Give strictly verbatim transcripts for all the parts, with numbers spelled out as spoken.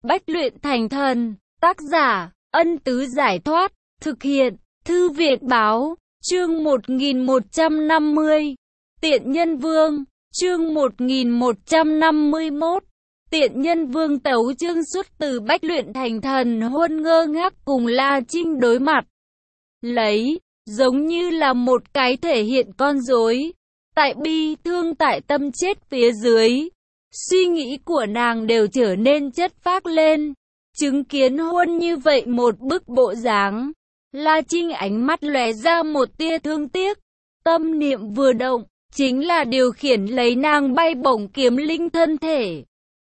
Bách luyện thành thần, tác giả, Ân Tứ Giải Thoát, thực hiện, Thư Viện Báo, chương một nghìn một trăm năm mươi, Tiện Nhân Vương, chương một nghìn một trăm năm mươi mốt, Tiện Nhân Vương tấu chương xuất từ Bách luyện thành thần. Huân ngơ ngác cùng La Trinh đối mặt, lấy, giống như là một cái thể hiện con rối, tại bi thương tại tâm chết phía dưới. Suy nghĩ của nàng đều trở nên chất phác lên. Chứng kiến Huân như vậy một bức bộ dáng, La Trinh ánh mắt lóe ra một tia thương tiếc. Tâm niệm vừa động, chính là điều khiển lấy nàng bay bổng kiếm linh thân thể,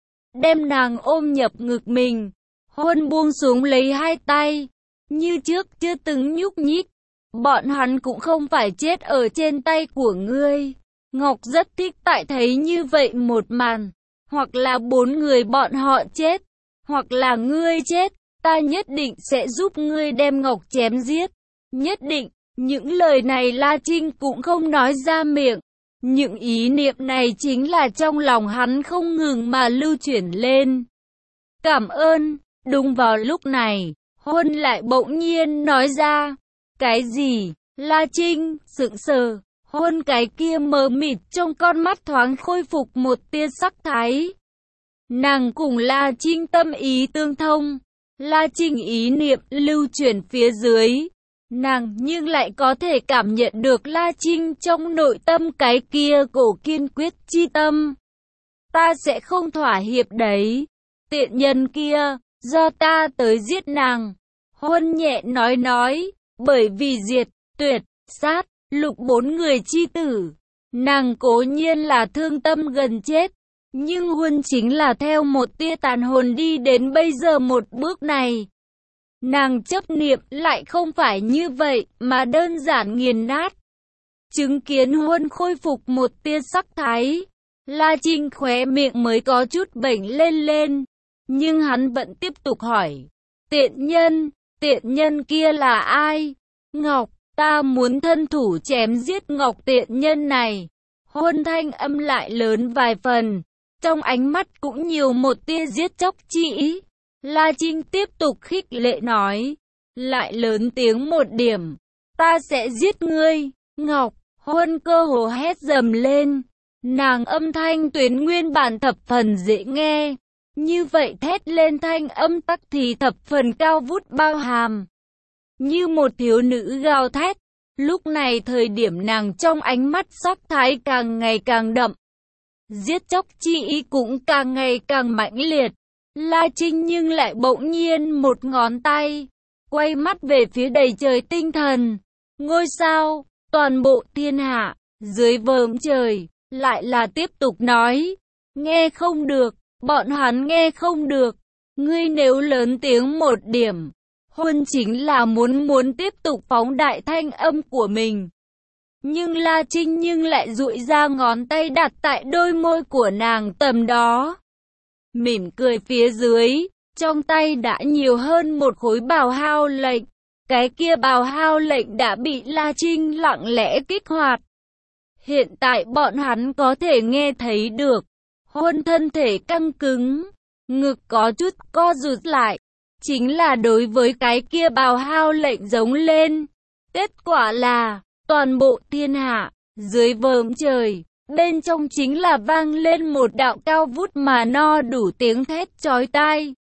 đem nàng ôm nhập ngực mình. Huân buông xuống lấy hai tay, như trước chưa từng nhúc nhích. Bọn hắn cũng không phải chết ở trên tay của ngươi. Ngọc rất thích tại thấy như vậy một màn. Hoặc là bốn người bọn họ chết, hoặc là ngươi chết, ta nhất định sẽ giúp ngươi đem Ngọc chém giết. Nhất định, những lời này La Trinh cũng không nói ra miệng. Những ý niệm này chính là trong lòng hắn không ngừng mà lưu chuyển lên. Cảm ơn. Đúng vào lúc này, Huân lại bỗng nhiên nói ra. Cái gì? La Trinh sững sờ. Huân cái kia mờ mịt trong con mắt thoáng khôi phục một tia sắc thái. Nàng cùng La Trinh tâm ý tương thông. La Trinh ý niệm lưu chuyển phía dưới. Nàng nhưng lại có thể cảm nhận được La Trinh trong nội tâm cái kia cổ kiên quyết chi tâm. Ta sẽ không thỏa hiệp đấy. Tiện nhân kia, do ta tới giết nàng. Huân nhẹ nói nói, bởi vì diệt, tuyệt, sát, lục bốn người chi tử. Nàng cố nhiên là thương tâm gần chết. Nhưng Huân chính là theo một tia tàn hồn đi đến bây giờ một bước này. Nàng chấp niệm lại không phải như vậy, mà đơn giản nghiền nát. Chứng kiến Huân khôi phục một tia sắc thái, La Trinh khóe miệng mới có chút bệnh lên lên. Nhưng hắn vẫn tiếp tục hỏi, tiện nhân, tiện nhân kia là ai? Ngọc, ta muốn thân thủ chém giết Ngọc tiện nhân này. Huân thanh âm lại lớn vài phần. Trong ánh mắt cũng nhiều một tia giết chóc chi ý. La Trinh tiếp tục khích lệ nói, lại lớn tiếng một điểm, ta sẽ giết ngươi, Ngọc. Huân cơ hồ hét dầm lên. Nàng âm thanh tuyến nguyên bản thập phần dễ nghe, như vậy thét lên thanh âm tắc thì thập phần cao vút bao hàm, như một thiếu nữ gào thét. Lúc này thời điểm nàng trong ánh mắt sắc thái càng ngày càng đậm, giết chóc chi ý cũng càng ngày càng mãnh liệt. La Trinh nhưng lại bỗng nhiên một ngón tay, quay mắt về phía đầy trời tinh thần, ngôi sao, toàn bộ thiên hạ, dưới vòm trời, lại là tiếp tục nói, nghe không được, bọn hắn nghe không được, ngươi nếu lớn tiếng một điểm. Huân chính là muốn muốn tiếp tục phóng đại thanh âm của mình. Nhưng La Trinh nhưng lại duỗi ra ngón tay đặt tại đôi môi của nàng tầm đó. Mỉm cười phía dưới, trong tay đã nhiều hơn một khối bào hao lệnh. Cái kia bào hao lệnh đã bị La Trinh lặng lẽ kích hoạt. Hiện tại bọn hắn có thể nghe thấy được. Huân thân thể căng cứng, ngực có chút co rụt lại. Chính là đối với cái kia bào hao lệnh giống lên. Kết quả là toàn bộ thiên hạ, dưới vòm trời, bên trong chính là vang lên một đạo cao vút mà no đủ tiếng thét chói tai.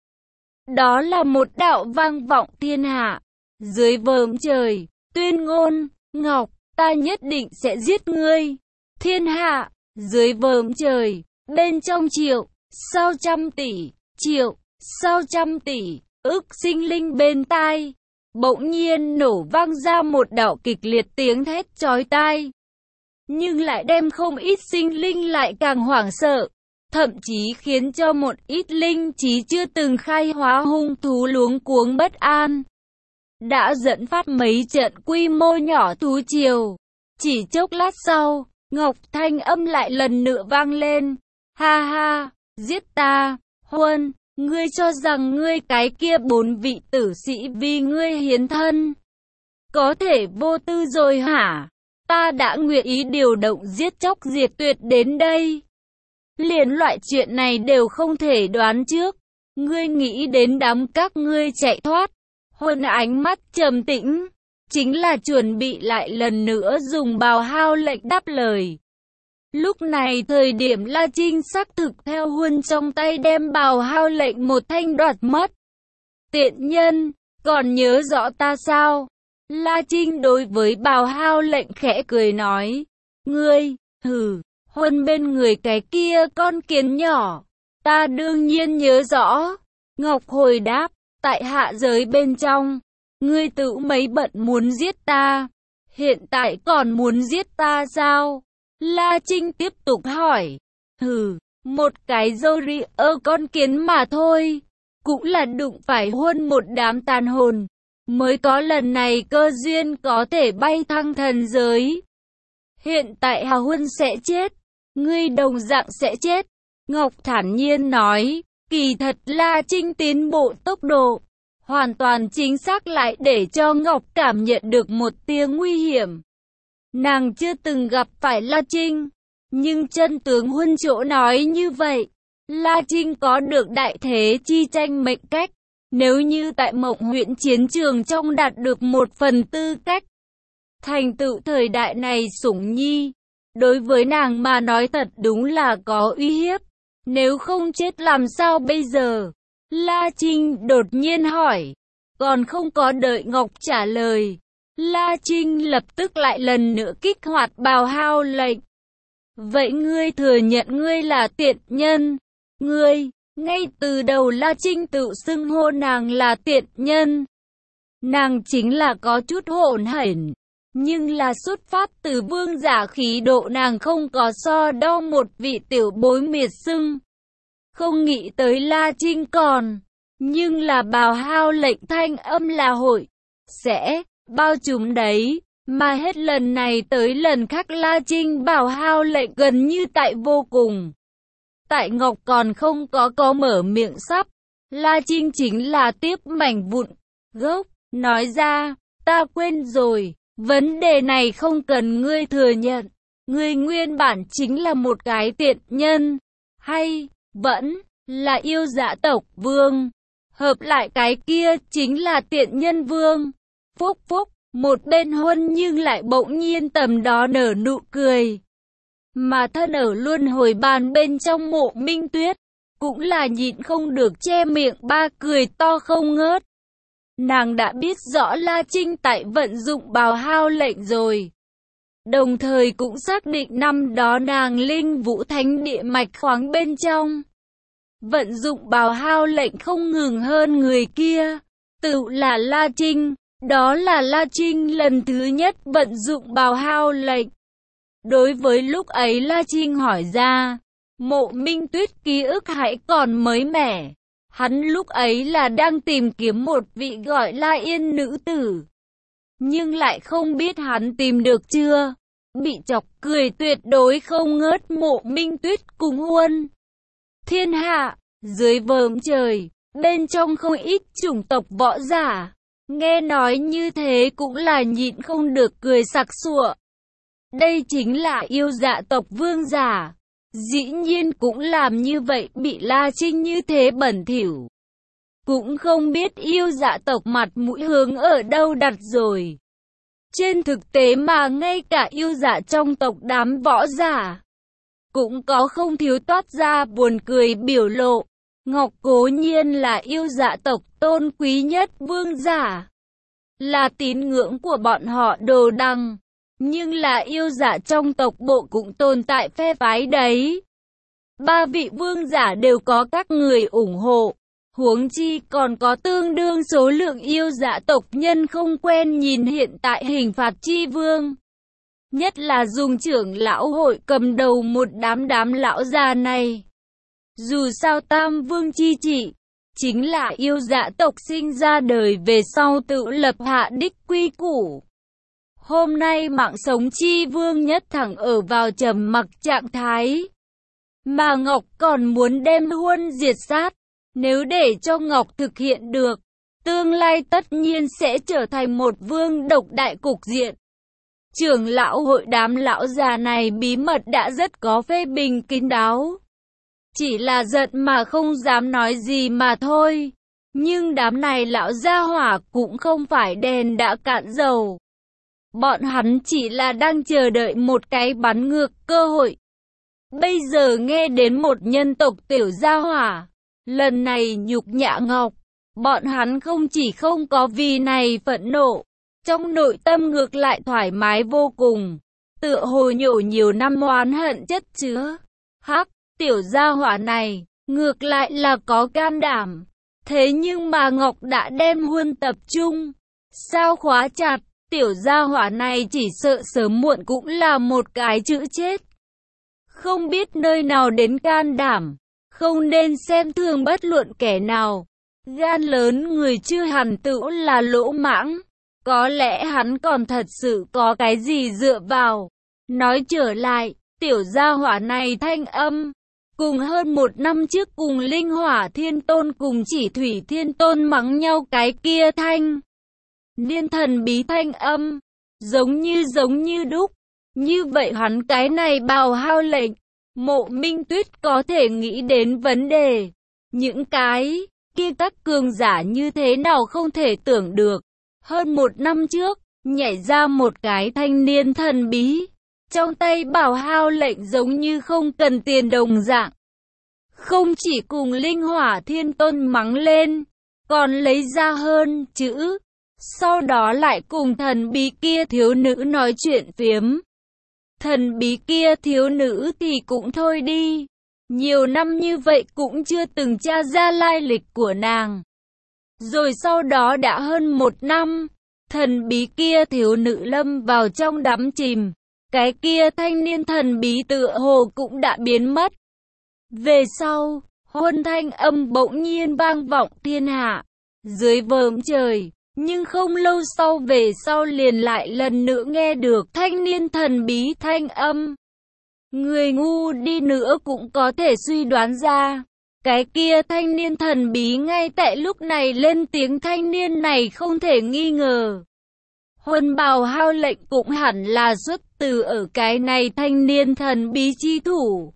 Đó là một đạo vang vọng thiên hạ, dưới vòm trời, tuyên ngôn, Ngọc, ta nhất định sẽ giết ngươi. Thiên hạ, dưới vòm trời, bên trong triệu, sao trăm tỷ, triệu, sao trăm tỷ, ức sinh linh bên tai. Bỗng nhiên nổ vang ra một đạo kịch liệt tiếng thét chói tai, nhưng lại đem không ít sinh linh lại càng hoảng sợ, thậm chí khiến cho một ít linh trí chưa từng khai hóa hung thú luống cuống bất an, đã dẫn phát mấy trận quy mô nhỏ thú triều. Chỉ chốc lát sau, Ngọc thanh âm lại lần nữa vang lên, ha ha, giết ta, Huân. Ngươi cho rằng ngươi cái kia bốn vị tử sĩ vì ngươi hiến thân, có thể vô tư rồi hả? Ta đã nguyện ý điều động giết chóc diệt tuyệt đến đây. Liền loại chuyện này đều không thể đoán trước. ngươi nghĩ đến đám các ngươi chạy thoát. Huân ánh mắt trầm tĩnh, chính là chuẩn bị lại lần nữa dùng bào hao lệnh đáp lời. Lúc này thời điểm La Trinh xác thực theo Huân trong tay đem bào hao lệnh một thanh đoạt mất. Tiện nhân, còn nhớ rõ ta sao? La Trinh đối với bào hao lệnh khẽ cười nói. Ngươi, hừ, Huân bên người cái kia con kiến nhỏ. Ta đương nhiên nhớ rõ. Ngọc hồi đáp, tại hạ giới bên trong. Ngươi tự mấy bận muốn giết ta. Hiện tại còn muốn giết ta sao? La Trinh tiếp tục hỏi. Hừ, một cái dâu ri ơ con kiến mà thôi. Cũng là đụng phải Huân một đám tàn hồn. Mới có lần này cơ duyên có thể bay thăng thần giới. Hiện tại Hà Huân sẽ chết. Ngươi đồng dạng sẽ chết. Ngọc thản nhiên nói. Kỳ thật La Trinh tiến bộ tốc độ. Hoàn toàn chính xác lại để cho Ngọc cảm nhận được một tia nguy hiểm. Nàng chưa từng gặp phải La Trinh. Nhưng chân tướng Huân chỗ nói như vậy. La Trinh có được đại thế chi tranh mệnh cách. Nếu như tại Mộng huyện chiến trường trong đạt được một phần tư cách. Thành tựu thời đại này sủng nhi. Đối với nàng mà nói thật đúng là có uy hiếp. Nếu không chết làm sao bây giờ? La Trinh đột nhiên hỏi. Còn không có đợi Ngọc trả lời. La Trinh lập tức lại lần nữa kích hoạt bào hao lệnh. Vậy ngươi thừa nhận ngươi là tiện nhân. Ngươi, ngay từ đầu La Trinh tự xưng hô nàng là tiện nhân. Nàng chính là có chút hỗn hển. Nhưng là xuất phát từ vương giả khí độ nàng không có so đo một vị tiểu bối miệt xưng. Không nghĩ tới La Trinh còn. Nhưng là bào hao lệnh thanh âm là hội. Sẽ, bao trùm đấy. Mà hết lần này tới lần khác La Trinh bào hao lệnh gần như tại vô cùng. Tại Ngọc còn không có có mở miệng sắp. La Trinh chính là tiếp mảnh vụn. Gốc, nói ra, ta quên rồi. Vấn đề này không cần ngươi thừa nhận. Ngươi nguyên bản chính là một cái tiện nhân. Hay, vẫn, là yêu dạ tộc vương. Hợp lại cái kia chính là tiện nhân vương. Phúc phúc, một bên Huân nhưng lại bỗng nhiên tầm đó nở nụ cười. Mà thân ở luân hồi bàn bên trong Mộ Minh Tuyết. Cũng là nhịn không được che miệng ba cười to không ngớt. Nàng đã biết rõ La Trinh tại vận dụng bào hao lệnh rồi. Đồng thời cũng xác định năm đó nàng linh vũ thánh địa mạch khoáng bên trong. Vận dụng bào hao lệnh không ngừng hơn người kia. Tự là La Trinh. Đó là La Trinh lần thứ nhất vận dụng bào hao lệnh. Đối với lúc ấy La Trinh hỏi ra. Mộ Minh Tuyết ký ức hãy còn mới mẻ. Hắn lúc ấy là đang tìm kiếm một vị gọi La Yên nữ tử. Nhưng lại không biết hắn tìm được chưa. Bị chọc cười tuyệt đối không ngớt Mộ Minh Tuyết cùng Huân. Thiên hạ, dưới vòm trời, bên trong không ít chủng tộc võ giả. Nghe nói như thế cũng là nhịn không được cười sặc sụa. Đây chính là yêu dạ tộc vương giả. Dĩ nhiên cũng làm như vậy bị La Trinh như thế bẩn thỉu. Cũng không biết yêu dạ tộc mặt mũi hướng ở đâu đặt rồi. Trên thực tế mà ngay cả yêu dạ trong tộc đám võ giả. Cũng có không thiếu toát ra buồn cười biểu lộ. Ngọc cố nhiên là yêu dạ tộc tôn quý nhất vương giả. Là tín ngưỡng của bọn họ Đồ Đằng. Nhưng là yêu dạ trong tộc bộ cũng tồn tại phe phái đấy. Ba vị vương giả đều có các người ủng hộ. Huống chi còn có tương đương số lượng yêu dạ tộc nhân không quen nhìn hiện tại hình phạt chi vương. Nhất là dùng trưởng lão hội cầm đầu một đám đám lão già này. Dù sao Tam Vương chi trị, chính là yêu dạ tộc sinh ra đời về sau tự lập hạ đích quy củ. Hôm nay mạng sống chi vương nhất thẳng ở vào trầm mặc trạng thái. Mà Ngọc còn muốn đem Huân diệt sát. Nếu để cho Ngọc thực hiện được, tương lai tất nhiên sẽ trở thành một vương độc đại cục diện. Trưởng lão hội đám lão già này bí mật đã rất có phê bình kín đáo. chỉ là giận mà không dám nói gì mà thôi. Nhưng đám này lão gia hỏa cũng không phải đèn đã cạn dầu. Bọn hắn chỉ là đang chờ đợi một cái bắn ngược cơ hội. Bây giờ nghe đến một nhân tộc tiểu gia hỏa, lần này nhục nhã Ngọc, bọn hắn không chỉ không có vì này phẫn nộ, trong nội tâm ngược lại thoải mái vô cùng, tựa hồ nhổ nhiều năm oán hận chất chứa. Hắc, tiểu gia hỏa này, ngược lại là có can đảm. Thế nhưng mà Ngọc đã đem huân tập trung, sao khóa chặt, tiểu gia hỏa này chỉ sợ sớm muộn cũng là một cái chữ chết. Không biết nơi nào đến can đảm, không nên xem thường bất luận kẻ nào. Gan lớn người chưa hẳn tựu là lỗ mãng, có lẽ hắn còn thật sự có cái gì dựa vào. Nói trở lại, tiểu gia hỏa này thanh âm, cùng hơn một năm trước cùng Linh Hỏa Thiên Tôn cùng Chỉ Thủy Thiên Tôn mắng nhau cái kia thanh niên thần bí thanh âm, giống như giống như đúc. Như vậy hắn cái này bào hao lệnh, Mộ Minh Tuyết có thể nghĩ đến vấn đề. Những cái kia các cường giả như thế nào không thể tưởng được. Hơn một năm trước, nhảy ra một cái thanh niên thần bí. Trong tay bảo hao lệnh giống như không cần tiền đồng dạng. Không chỉ cùng Linh Hỏa Thiên Tôn mắng lên, còn lấy ra hơn chữ. Sau đó lại cùng thần bí kia thiếu nữ nói chuyện phiếm. Thần bí kia thiếu nữ thì cũng thôi đi. Nhiều năm như vậy cũng chưa từng tra ra lai lịch của nàng. Rồi sau đó đã hơn một năm, thần bí kia thiếu nữ lâm vào trong đắm chìm. Cái kia thanh niên thần bí tựa hồ cũng đã biến mất. Về sau, huân thanh âm bỗng nhiên vang vọng thiên hạ, dưới vòm trời. Nhưng không lâu sau về sau liền lại lần nữa nghe được thanh niên thần bí thanh âm. Người ngu đi nữa cũng có thể suy đoán ra. Cái kia thanh niên thần bí ngay tại lúc này lên tiếng, thanh niên này không thể nghi ngờ. Huân bào hao lệnh cũng hẳn là xuất từ ở cái này thanh niên thần bí chi thủ.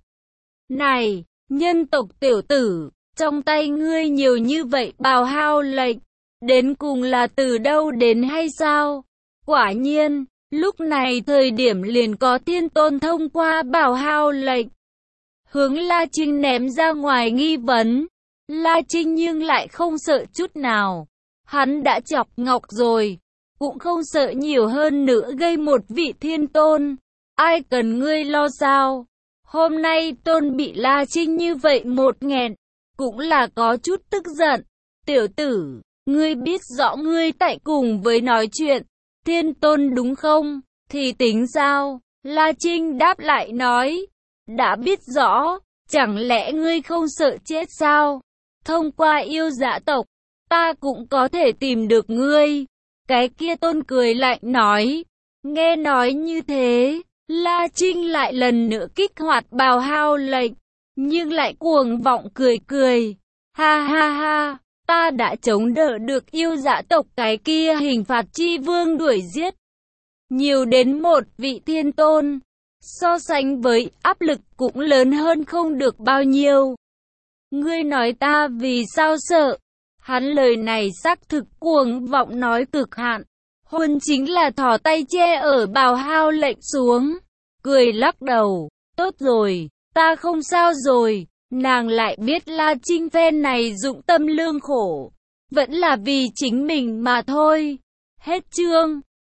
Này, nhân tộc tiểu tử, trong tay ngươi nhiều như vậy bào hao lệnh, đến cùng là từ đâu đến hay sao? Quả nhiên, lúc này thời điểm liền có Thiên Tôn thông qua bảo hao lệnh, hướng La Trinh ném ra ngoài nghi vấn. La Trinh nhưng lại không sợ chút nào. Hắn đã chọc Ngọc rồi, cũng không sợ nhiều hơn nữa gây một vị Thiên Tôn. Ai cần ngươi lo sao? Hôm nay Tôn bị La Trinh như vậy một nghẹn, cũng là có chút tức giận. Tiểu tử, ngươi biết rõ ngươi tại cùng với nói chuyện Thiên Tôn đúng không? Thì tính sao? La Trinh đáp lại nói, đã biết rõ, chẳng lẽ ngươi không sợ chết sao? Thông qua yêu dã tộc, ta cũng có thể tìm được ngươi. Cái kia Tôn cười lạnh nói. Nghe nói như thế, La Trinh lại lần nữa kích hoạt bào hao lệnh, nhưng lại cuồng vọng cười cười. Ha ha ha, ta đã chống đỡ được yêu dã tộc cái kia hình phạt chi vương đuổi giết. Nhiều đến một vị Thiên Tôn, so sánh với áp lực cũng lớn hơn không được bao nhiêu. Ngươi nói ta vì sao sợ? Hắn lời này xác thực cuồng vọng nói cực hạn. Huân chính là thò tay che ở bào hao lệnh xuống, cười lắc đầu. Tốt rồi, ta không sao rồi. Nàng lại biết La Trinh phen này dụng tâm lương khổ, vẫn là vì chính mình mà thôi. Hết chương.